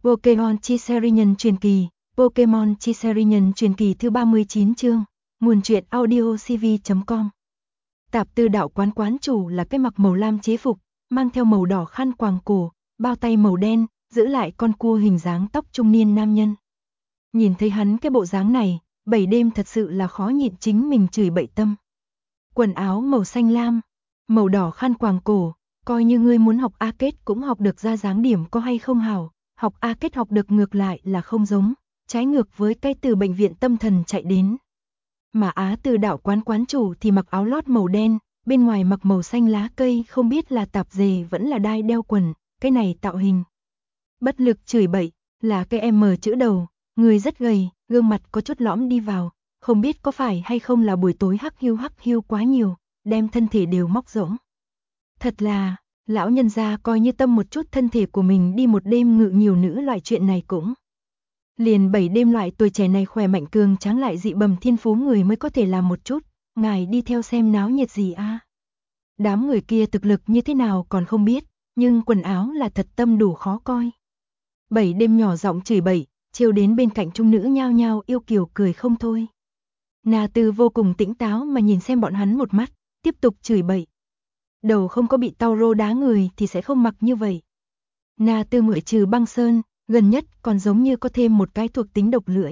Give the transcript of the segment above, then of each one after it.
Pokémon Chi Nhân truyền kỳ, Pokémon Chi Nhân truyền kỳ thứ 39 chương, nguồn truyện audiocv.com. Tạp Tư đạo quán chủ là cái mặc màu lam chế phục, mang theo màu đỏ khăn quàng cổ, bao tay màu đen, giữ lại con cua hình dáng tóc trung niên nam nhân. Nhìn thấy hắn cái bộ dáng này, Bảy Đêm thật sự là khó nhịn chính mình chửi bậy tâm. Quần áo màu xanh lam, màu đỏ khăn quàng cổ, coi như ngươi muốn học A Kết cũng học được ra dáng điểm có hay không hảo, học A Kết học được ngược lại là không giống, trái ngược với cái từ bệnh viện tâm thần chạy đến. Mà Á Tư đạo quán chủ thì mặc áo lót màu đen, bên ngoài mặc màu xanh lá cây, không biết là tạp dề vẫn là đai đeo quần, cái này tạo hình. Bất lực chửi bậy, là cái M chữ đầu, người rất gầy, gương mặt có chút lõm đi vào, không biết có phải hay không là buổi tối hắc hiu quá nhiều, đem thân thể đều móc rỗng. Thật là, lão nhân gia coi như tâm một chút thân thể của mình đi một đêm ngự nhiều nữ loại chuyện này cũng. Liền 7 đêm loại tuổi trẻ này khỏe mạnh cường tráng lại dị bẩm thiên phú người mới có thể làm một chút, ngài đi theo xem náo nhiệt gì a? Đám người kia thực lực như thế nào còn không biết, nhưng quần áo là thật tâm đủ khó coi. 7 đêm nhỏ giọng chửi bậy, chiêu đến bên cạnh trung nữ nhao nhao yêu kiều cười không thôi. Na Tư vô cùng tỉnh táo mà nhìn xem bọn hắn một mắt, tiếp tục chửi bậy. Đầu không có bị Tauro đá người thì sẽ không mặc như vậy. Na Tư ngoại trừ băng sơn, gần nhất còn giống như có thêm một cái thuộc tính độc lưỡi.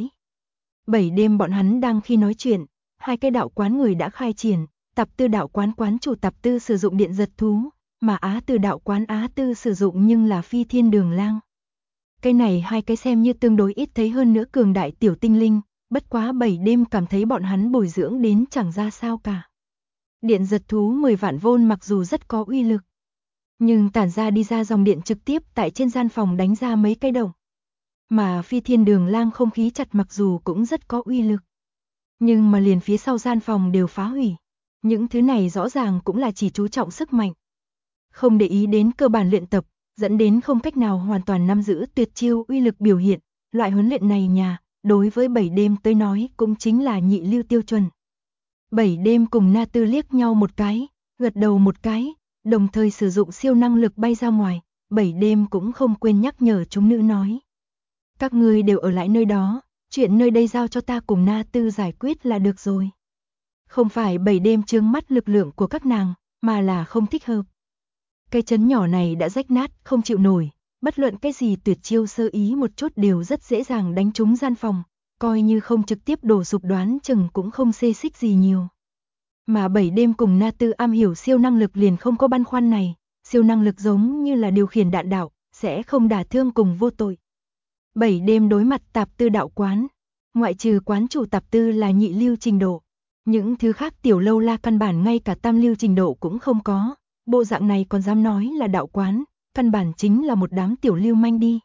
7 đêm bọn hắn đang khi nói chuyện, hai cái đạo quán người đã khai triển, Tạp Tư đạo quán chủ Tạp Tư sử dụng điện giật thú, mà Á Tư đạo quán Á Tư sử dụng nhưng là phi thiên đường lang. Cái này hai cái xem như tương đối ít thấy hơn nữa cường đại tiểu tinh linh, bất quá 7 đêm cảm thấy bọn hắn bồi dưỡng đến chẳng ra sao cả. Điện giật thú 10 vạn vôn mặc dù rất có uy lực, nhưng tản ra đi ra dòng điện trực tiếp tại trên gian phòng đánh ra mấy cái động. Mà phi thiên đường lang không khí chặt mặc dù cũng rất có uy lực, nhưng mà liền phía sau gian phòng đều phá hủy. Những thứ này rõ ràng cũng là chỉ chú trọng sức mạnh, không để ý đến cơ bản luyện tập, dẫn đến không cách nào hoàn toàn nắm giữ tuyệt chiêu uy lực biểu hiện. Loại huấn luyện này đối với 7 đêm tới nói cũng chính là nhị lưu tiêu chuẩn. 7 đêm cùng Na Tư liếc nhau một cái, gật đầu một cái, đồng thời sử dụng siêu năng lực bay ra ngoài. 7 đêm cũng không quên nhắc nhở chúng nữ nói: các ngươi đều ở lại nơi đó, chuyện nơi đây giao cho ta cùng Na Tư giải quyết là được rồi. Không phải 7 đêm trướng mắt lực lượng của các nàng, mà là không thích hợp. Cái chấn nhỏ này đã rách nát, không chịu nổi, bất luận cái gì tuyệt chiêu sơ ý một chút đều rất dễ dàng đánh trúng gian phòng, coi như không trực tiếp đổ sụp đoán chừng cũng không xê xích gì nhiều. Mà 7 đêm cùng Na Tư am hiểu siêu năng lực liền không có băn khoăn này, siêu năng lực giống như là điều khiển đạn đạo, sẽ không đả thương cùng vô tội. 7 đêm đối mặt Tạp Tư đạo quán, ngoại trừ quán chủ Tạp Tư là nhị lưu trình độ, những thứ khác tiểu lâu la căn bản ngay cả tam lưu trình độ cũng không có, bộ dạng này còn dám nói là đạo quán, căn bản chính là một đám tiểu lưu manh đi.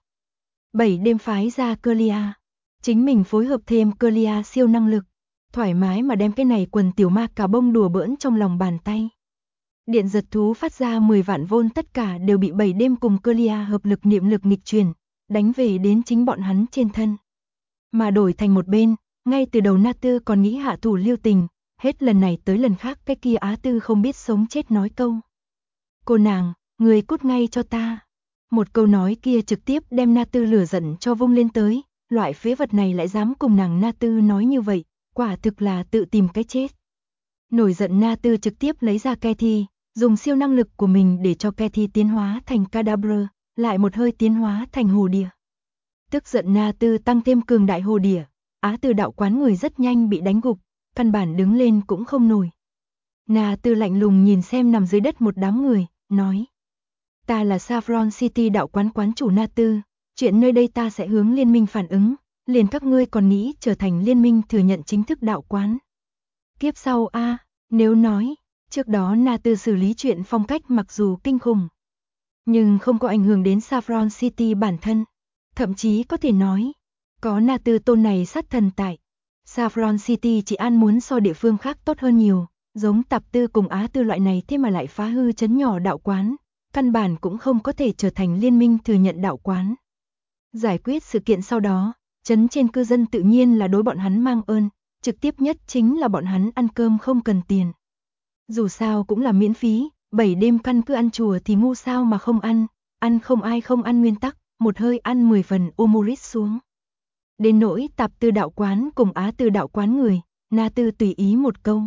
7 đêm phái ra Clelia, chính mình phối hợp thêm Clelia siêu năng lực, thoải mái mà đem cái này quần tiểu ma cà bông đùa bỡn trong lòng bàn tay. Điện giật thú phát ra 10 vạn vôn tất cả đều bị 7 đêm cùng Clelia hợp lực niệm lực nghịch truyền, đánh về đến chính bọn hắn trên thân. Mà đổi thành một bên, ngay từ đầu Na Tư còn nghĩ hạ thủ lưu tình, hết lần này tới lần khác cái kia Á Tư không biết sống chết nói câu: cô nàng, người cút ngay cho ta. Một câu nói kia trực tiếp đem Na Tư lửa giận cho vung lên tới, loại phế vật này lại dám cùng nàng Na Tư nói như vậy, quả thực là tự tìm cái chết. Nổi giận Na Tư trực tiếp lấy ra Cathy, dùng siêu năng lực của mình để cho Cathy tiến hóa thành Kadabra, lại một hơi tiến hóa thành hồ điệp. Tức giận Na Tư tăng thêm cường đại hồ điệp, Á Tư đạo quán người rất nhanh bị đánh gục, căn bản đứng lên cũng không nổi. Na Tư lạnh lùng nhìn xem nằm dưới đất một đám người, nói: ta là Saffron City đạo quán chủ Na Tư, chuyện nơi đây ta sẽ hướng liên minh phản ứng, liền các ngươi còn nghĩ trở thành liên minh thừa nhận chính thức đạo quán. Kiếp sau nếu nói, trước đó Na Tư xử lý chuyện phong cách mặc dù kinh khủng, nhưng không có ảnh hưởng đến Saffron City bản thân, thậm chí có thể nói, có Na Tư tôn này sát thần tại, Saffron City chỉ an muốn so địa phương khác tốt hơn nhiều, giống Tạp Tư cùng Á Tư loại này thế mà lại phá hư trấn nhỏ đạo quán, căn bản cũng không có thể trở thành liên minh thừa nhận đạo quán. Giải quyết sự kiện sau đó, trấn trên cư dân tự nhiên là đối bọn hắn mang ơn, trực tiếp nhất chính là bọn hắn ăn cơm không cần tiền. Dù sao cũng là miễn phí, 7 đêm căn cứ ăn chùa thì ngu sao mà không ăn, ăn không ai không ăn nguyên tắc, một hơi ăn 10 phần omurit xuống. Đến nỗi Tạp Tư đạo quán cùng Á Tư đạo quán người, Na Tư tùy ý một câu.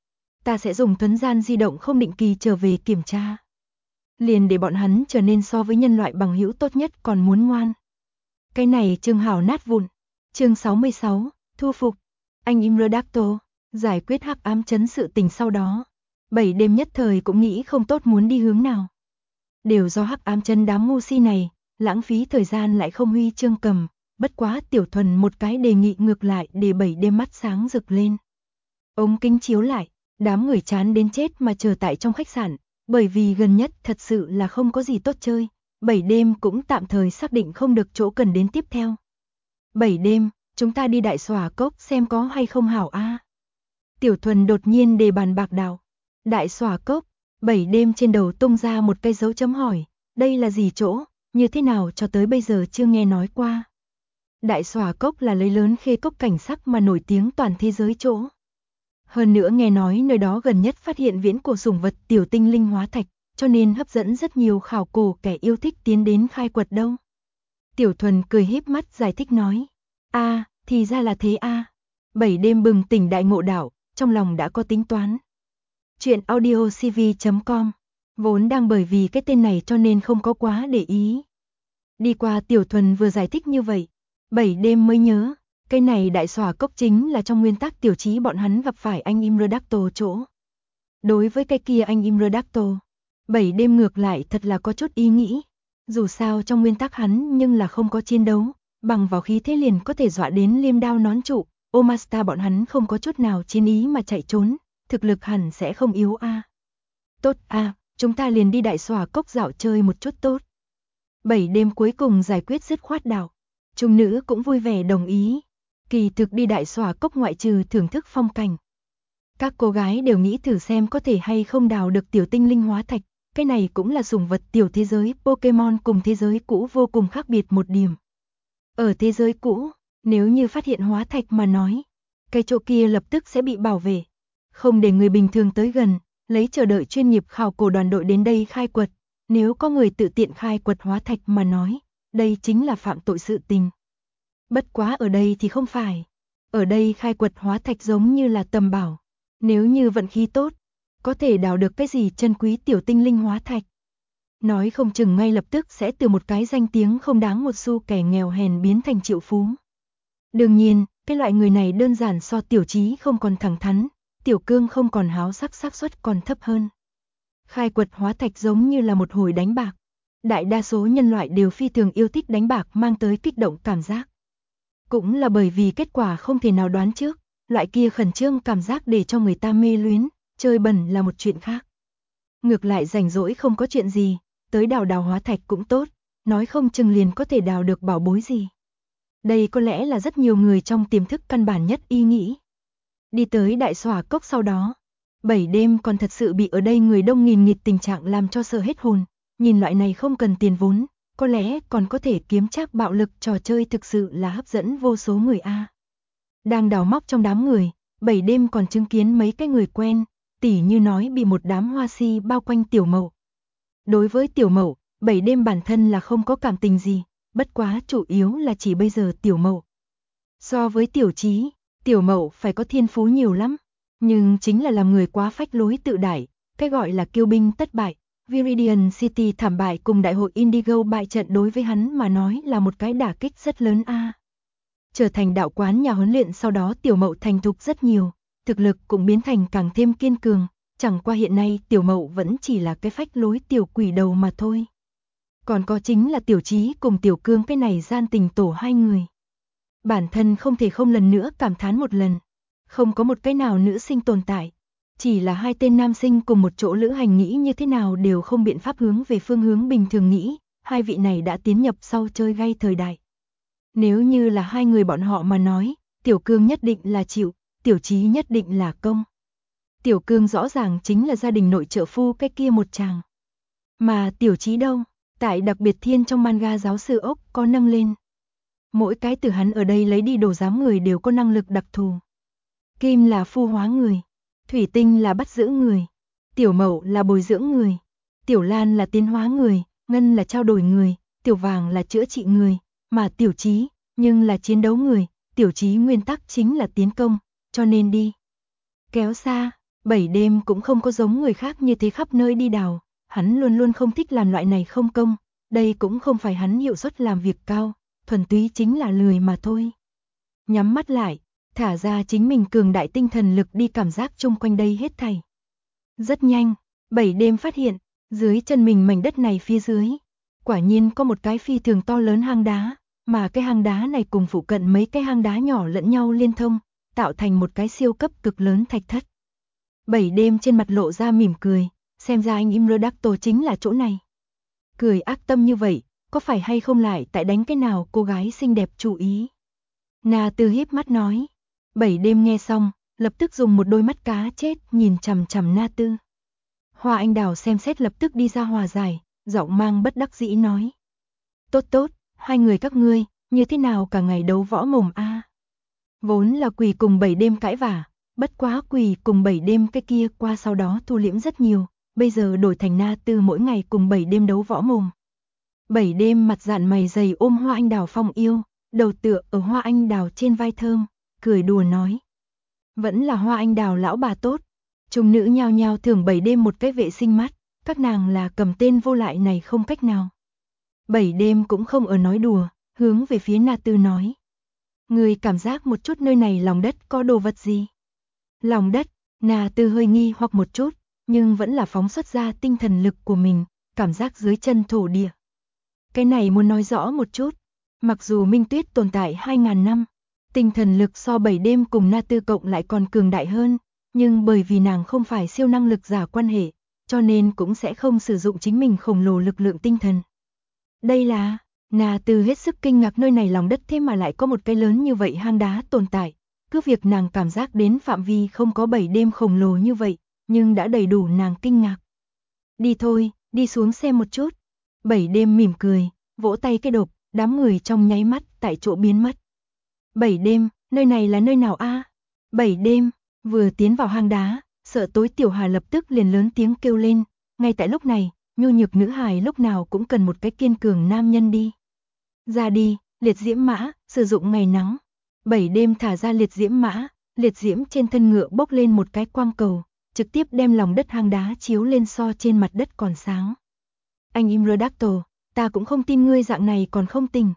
Ta sẽ dùng thuấn gian di động không định kỳ trở về kiểm tra. Liền để bọn hắn trở nên so với nhân loại bằng hữu tốt nhất còn muốn ngoan. Cái này Trương Hảo nát vụn. Chương 66, thu phục. Anh Imre Dakto, giải quyết hắc ám chấn sự tình sau đó. 7 đêm nhất thời cũng nghĩ không tốt muốn đi hướng nào. Đều do hắc ám chấn đám ngu si này, lãng phí thời gian lại không huy chương cầm. Bất quá Tiểu Thuần một cái đề nghị ngược lại để 7 đêm mắt sáng rực lên. Ống kính chiếu lại, đám người chán đến chết mà chờ tại trong khách sạn, bởi vì gần nhất thật sự là không có gì tốt chơi. 7 đêm cũng tạm thời xác định không được chỗ cần đến tiếp theo. 7 đêm, chúng ta đi Đại Xòa Cốc xem có hay không hảo a. Tiểu Thuần đột nhiên đề bàn bạc đạo. Đại Xòa Cốc, 7 đêm trên đầu tung ra một cây dấu chấm hỏi, đây là gì chỗ, như thế nào cho tới bây giờ chưa nghe nói qua. Đại Xòa Cốc là lấy lớn khê cốc cảnh sắc mà nổi tiếng toàn thế giới chỗ. Hơn nữa nghe nói nơi đó gần nhất phát hiện viễn cổ sủng vật tiểu tinh linh hóa thạch, cho nên hấp dẫn rất nhiều khảo cổ kẻ yêu thích tiến đến khai quật đâu. Tiểu Thuần cười híp mắt giải thích nói, thì ra là thế a. 7 đêm bừng tỉnh đại ngộ đạo, trong lòng đã có tính toán. Chuyện audiocv.com, vốn đang bởi vì cái tên này cho nên không có quá để ý. Đi qua Tiểu Thuần vừa giải thích như vậy, 7 đêm mới nhớ, cái này Đại Xòa Cốc chính là trong nguyên tắc tiểu chí bọn hắn gặp phải anh Imre Dakto chỗ. Đối với cái kia anh Imre Dakto, 7 đêm ngược lại thật là có chút ý nghĩ. Dù sao trong nguyên tắc hắn nhưng là không có chiến đấu, bằng vào khí thế liền có thể dọa đến liêm đao nón trụ. Omasta bọn hắn không có chút nào chiến ý mà chạy trốn, thực lực hẳn sẽ không yếu a. Tốt a, chúng ta liền đi Đại Xòa Cốc dạo chơi một chút tốt. 7 đêm cuối cùng giải quyết dứt khoát đạo. Trung nữ cũng vui vẻ đồng ý. Kỳ thực đi Đại Xòa Cốc ngoại trừ thưởng thức phong cảnh. Các cô gái đều nghĩ thử xem có thể hay không đào được tiểu tinh linh hóa thạch. Cái này cũng là sủng vật tiểu thế giới Pokemon cùng thế giới cũ vô cùng khác biệt một điểm. Ở thế giới cũ, nếu như phát hiện hóa thạch mà nói, cái chỗ kia lập tức sẽ bị bảo vệ. Không để người bình thường tới gần, lấy chờ đợi chuyên nghiệp khảo cổ đoàn đội đến đây khai quật. Nếu có người tự tiện khai quật hóa thạch mà nói, đây chính là phạm tội sự tình. Bất quá ở đây thì không phải. Ở đây khai quật hóa thạch giống như là tầm bảo. Nếu như vận khí tốt, có thể đào được cái gì chân quý tiểu tinh linh hóa thạch. Nói không chừng ngay lập tức sẽ từ một cái danh tiếng không đáng một xu kẻ nghèo hèn biến thành triệu phú. Đương nhiên, cái loại người này đơn giản so tiểu chí không còn thẳng thắn, tiểu cương không còn háo sắc xác suất còn thấp hơn. Khai quật hóa thạch giống như là một hồi đánh bạc. Đại đa số nhân loại đều phi thường yêu thích đánh bạc mang tới kích động cảm giác. Cũng là bởi vì kết quả không thể nào đoán trước, loại kia khẩn trương cảm giác để cho người ta mê luyến, chơi bẩn là một chuyện khác. Ngược lại rảnh rỗi không có chuyện gì, tới đào hóa thạch cũng tốt, nói không chừng liền có thể đào được bảo bối gì. Đây có lẽ là rất nhiều người trong tiềm thức căn bản nhất ý nghĩ. Đi tới Đại Xòa Cốc sau đó, 7 đêm còn thật sự bị ở đây người đông nghìn nghịt tình trạng làm cho sợ hết hồn, nhìn loại này không cần tiền vốn, có lẽ còn có thể kiếm trác bạo lực trò chơi thực sự là hấp dẫn vô số người a. Đang đào móc trong đám người, 7 đêm còn chứng kiến mấy cái người quen, tỉ như nói bị một đám hoa si bao quanh Tiểu Mậu. Đối với Tiểu Mậu, 7 đêm bản thân là không có cảm tình gì, bất quá chủ yếu là chỉ bây giờ Tiểu Mậu. So với Tiểu Chí, Tiểu Mậu phải có thiên phú nhiều lắm, nhưng chính là làm người quá phách lối tự đại, cái gọi là kiêu binh tất bại. Viridian City thảm bại cùng đại hội Indigo bại trận đối với hắn mà nói là một cái đả kích rất lớn a. Trở thành đạo quán nhà huấn luyện sau đó Tiểu Mậu thành thục rất nhiều, thực lực cũng biến thành càng thêm kiên cường, chẳng qua hiện nay Tiểu Mậu vẫn chỉ là cái phách lối tiểu quỷ đầu mà thôi. Còn có chính là Tiểu Chí cùng Tiểu Cương cái này gian tình tổ hai người. Bản thân không thể không lần nữa cảm thán một lần, không có một cái nào nữ sinh tồn tại. Chỉ là hai tên nam sinh cùng một chỗ lữ hành nghĩ như thế nào đều không biện pháp hướng về phương hướng bình thường nghĩ, hai vị này đã tiến nhập sau chơi gay thời đại. Nếu như là hai người bọn họ mà nói, Tiểu Cương nhất định là chịu, Tiểu Chí nhất định là công. Tiểu Cương rõ ràng chính là gia đình nội trợ phu cái kia một chàng. Mà Tiểu Chí đâu, tại đặc biệt thiên trong manga giáo sư ốc có nâng lên. Mỗi cái từ hắn ở đây lấy đi đồ giám người đều có năng lực đặc thù. Kim là phu hóa người. Thủy Tinh là bắt giữ người, Tiểu Mậu là bồi dưỡng người, Tiểu Lan là tiến hóa người, Ngân là trao đổi người, tiểu vàng là chữa trị người, mà tiểu trí, nhưng là chiến đấu người, tiểu trí nguyên tắc chính là tiến công, cho nên đi. Kéo xa, 7 đêm cũng không có giống người khác như thế khắp nơi đi đào, hắn luôn luôn không thích làm loại này không công, đây cũng không phải hắn hiệu suất làm việc cao, thuần túy chính là lười mà thôi. Nhắm mắt lại, thả ra chính mình cường đại tinh thần lực đi cảm giác chung quanh đây hết thảy. Rất nhanh, 7 đêm phát hiện, dưới chân mình mảnh đất này phía dưới, quả nhiên có một cái phi thường to lớn hang đá, mà cái hang đá này cùng phụ cận mấy cái hang đá nhỏ lẫn nhau liên thông, tạo thành một cái siêu cấp cực lớn thạch thất. 7 đêm trên mặt lộ ra mỉm cười, xem ra anh Imrodacto chính là chỗ này. Cười ác tâm như vậy, có phải hay không lại tại đánh cái nào cô gái xinh đẹp chú ý. Na Tư híp mắt nói. 7 đêm nghe xong, lập tức dùng một đôi mắt cá chết nhìn chằm chằm Na Tư. Hoa Anh Đào xem xét lập tức đi ra hòa giải, giọng mang bất đắc dĩ nói. Tốt tốt, hai người các ngươi, như thế nào cả ngày đấu võ mồm a? Vốn là Quỳ cùng 7 đêm cãi vả, bất quá Quỳ cùng 7 đêm cái kia qua sau đó thu liễm rất nhiều, bây giờ đổi thành Na Tư mỗi ngày cùng 7 đêm đấu võ mồm. 7 đêm mặt dạn mày dày ôm Hoa Anh Đào phong yêu, đầu tựa ở Hoa Anh Đào trên vai thơm, cười đùa nói. Vẫn là Hoa Anh Đào lão bà tốt. Chúng nữ nhao nhao thưởng 7 đêm một cái vệ sinh mắt, các nàng là cầm tên vô lại này không cách nào. 7 đêm cũng không ở nói đùa, hướng về phía Na Tư nói. Người cảm giác một chút nơi này lòng đất có đồ vật gì? Lòng đất, Na Tư hơi nghi hoặc một chút, nhưng vẫn là phóng xuất ra tinh thần lực của mình, cảm giác dưới chân thổ địa. Cái này muốn nói rõ một chút, mặc dù Minh Tuyết tồn tại 2000 năm, tinh thần lực so 7 đêm cùng Na Tư cộng lại còn cường đại hơn, nhưng bởi vì nàng không phải siêu năng lực giả quan hệ, cho nên cũng sẽ không sử dụng chính mình khổng lồ lực lượng tinh thần. Đây là, Na Tư hết sức kinh ngạc nơi này lòng đất thế mà lại có một cái lớn như vậy hang đá tồn tại, cứ việc nàng cảm giác đến phạm vi không có 7 đêm khổng lồ như vậy, nhưng đã đầy đủ nàng kinh ngạc. Đi thôi, đi xuống xem một chút. 7 đêm mỉm cười, vỗ tay cái đột, đám người trong nháy mắt tại chỗ biến mất. 7 đêm, nơi này là nơi nào a? 7 đêm, vừa tiến vào hang đá, sợ tối Tiểu Hà lập tức liền lớn tiếng kêu lên, ngay tại lúc này, nhu nhược nữ hài lúc nào cũng cần một cái kiên cường nam nhân đi. Ra đi, liệt diễm mã, sử dụng ngày nắng. 7 đêm thả ra liệt diễm mã, liệt diễm trên thân ngựa bốc lên một cái quang cầu, trực tiếp đem lòng đất hang đá chiếu lên so trên mặt đất còn sáng. Anh Imrodacto, ta cũng không tin ngươi dạng này còn không tỉnh.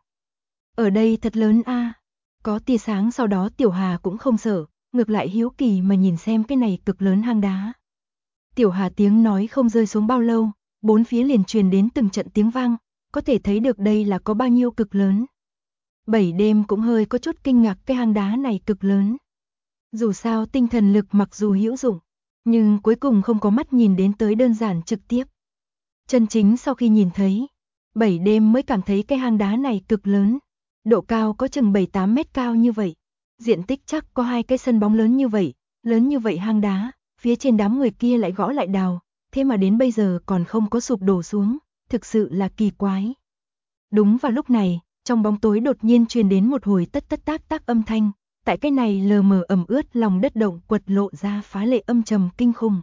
Ở đây thật lớn a. Có tia sáng sau đó Tiểu Hà cũng không sợ, ngược lại hiếu kỳ mà nhìn xem cái này cực lớn hang đá. Tiểu Hà tiếng nói không rơi xuống bao lâu, bốn phía liền truyền đến từng trận tiếng vang, có thể thấy được đây là có bao nhiêu cực lớn. 7 đêm cũng hơi có chút kinh ngạc cái hang đá này cực lớn. Dù sao tinh thần lực mặc dù hữu dụng, nhưng cuối cùng không có mắt nhìn đến tới đơn giản trực tiếp. Chân chính sau khi nhìn thấy, 7 đêm mới cảm thấy cái hang đá này cực lớn. Độ cao có chừng 7-8 mét cao như vậy. Diện tích chắc có 2 cái sân bóng lớn như vậy hang đá, phía trên đám người kia lại gõ lại đào, thế mà đến bây giờ còn không có sụp đổ xuống, thực sự là kỳ quái. Đúng vào lúc này, trong bóng tối đột nhiên truyền đến một hồi tất tất tác tác âm thanh, tại cái này lờ mờ ẩm ướt lòng đất động quật lộ ra phá lệ âm trầm kinh khủng.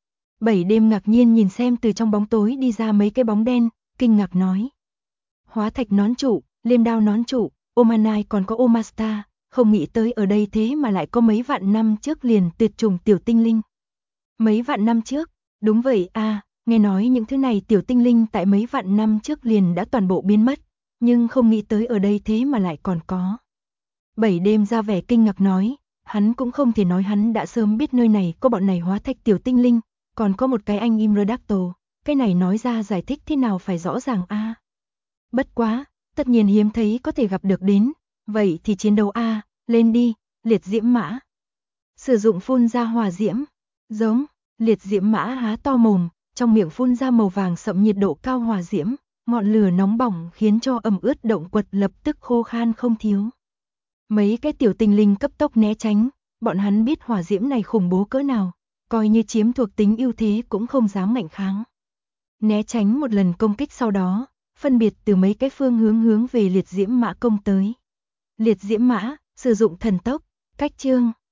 7 đêm ngạc nhiên nhìn xem từ trong bóng tối đi ra mấy cái bóng đen, kinh ngạc nói. Hóa thạch nón trụ, liêm đao nón trụ, Omanai còn có Omasta, không nghĩ tới ở đây thế mà lại có mấy vạn năm trước liền tuyệt chủng tiểu tinh linh. Mấy vạn năm trước, đúng vậy a, nghe nói những thứ này tiểu tinh linh tại mấy vạn năm trước liền đã toàn bộ biến mất, nhưng không nghĩ tới ở đây thế mà lại còn có. 7 đêm ra vẻ kinh ngạc nói, hắn cũng không thể nói hắn đã sớm biết nơi này có bọn này hóa thạch tiểu tinh linh, còn có một cái anh Imrodacto, cái này nói ra giải thích thế nào phải rõ ràng a. Bất quá, tất nhiên hiếm thấy có thể gặp được đến, vậy thì chiến đấu a, lên đi, liệt diễm mã. Sử dụng phun ra hỏa diễm, giống, liệt diễm mã há to mồm, trong miệng phun ra màu vàng sậm nhiệt độ cao hỏa diễm, ngọn lửa nóng bỏng khiến cho ẩm ướt động quật lập tức khô khan không thiếu. Mấy cái tiểu tinh linh cấp tốc né tránh, bọn hắn biết hỏa diễm này khủng bố cỡ nào, coi như chiếm thuộc tính ưu thế cũng không dám ngạnh kháng. Né tránh một lần công kích sau đó, phân biệt từ mấy cái phương hướng về liệt diễm mã công tới. Liệt diễm mã, sử dụng thần tốc, cách chương.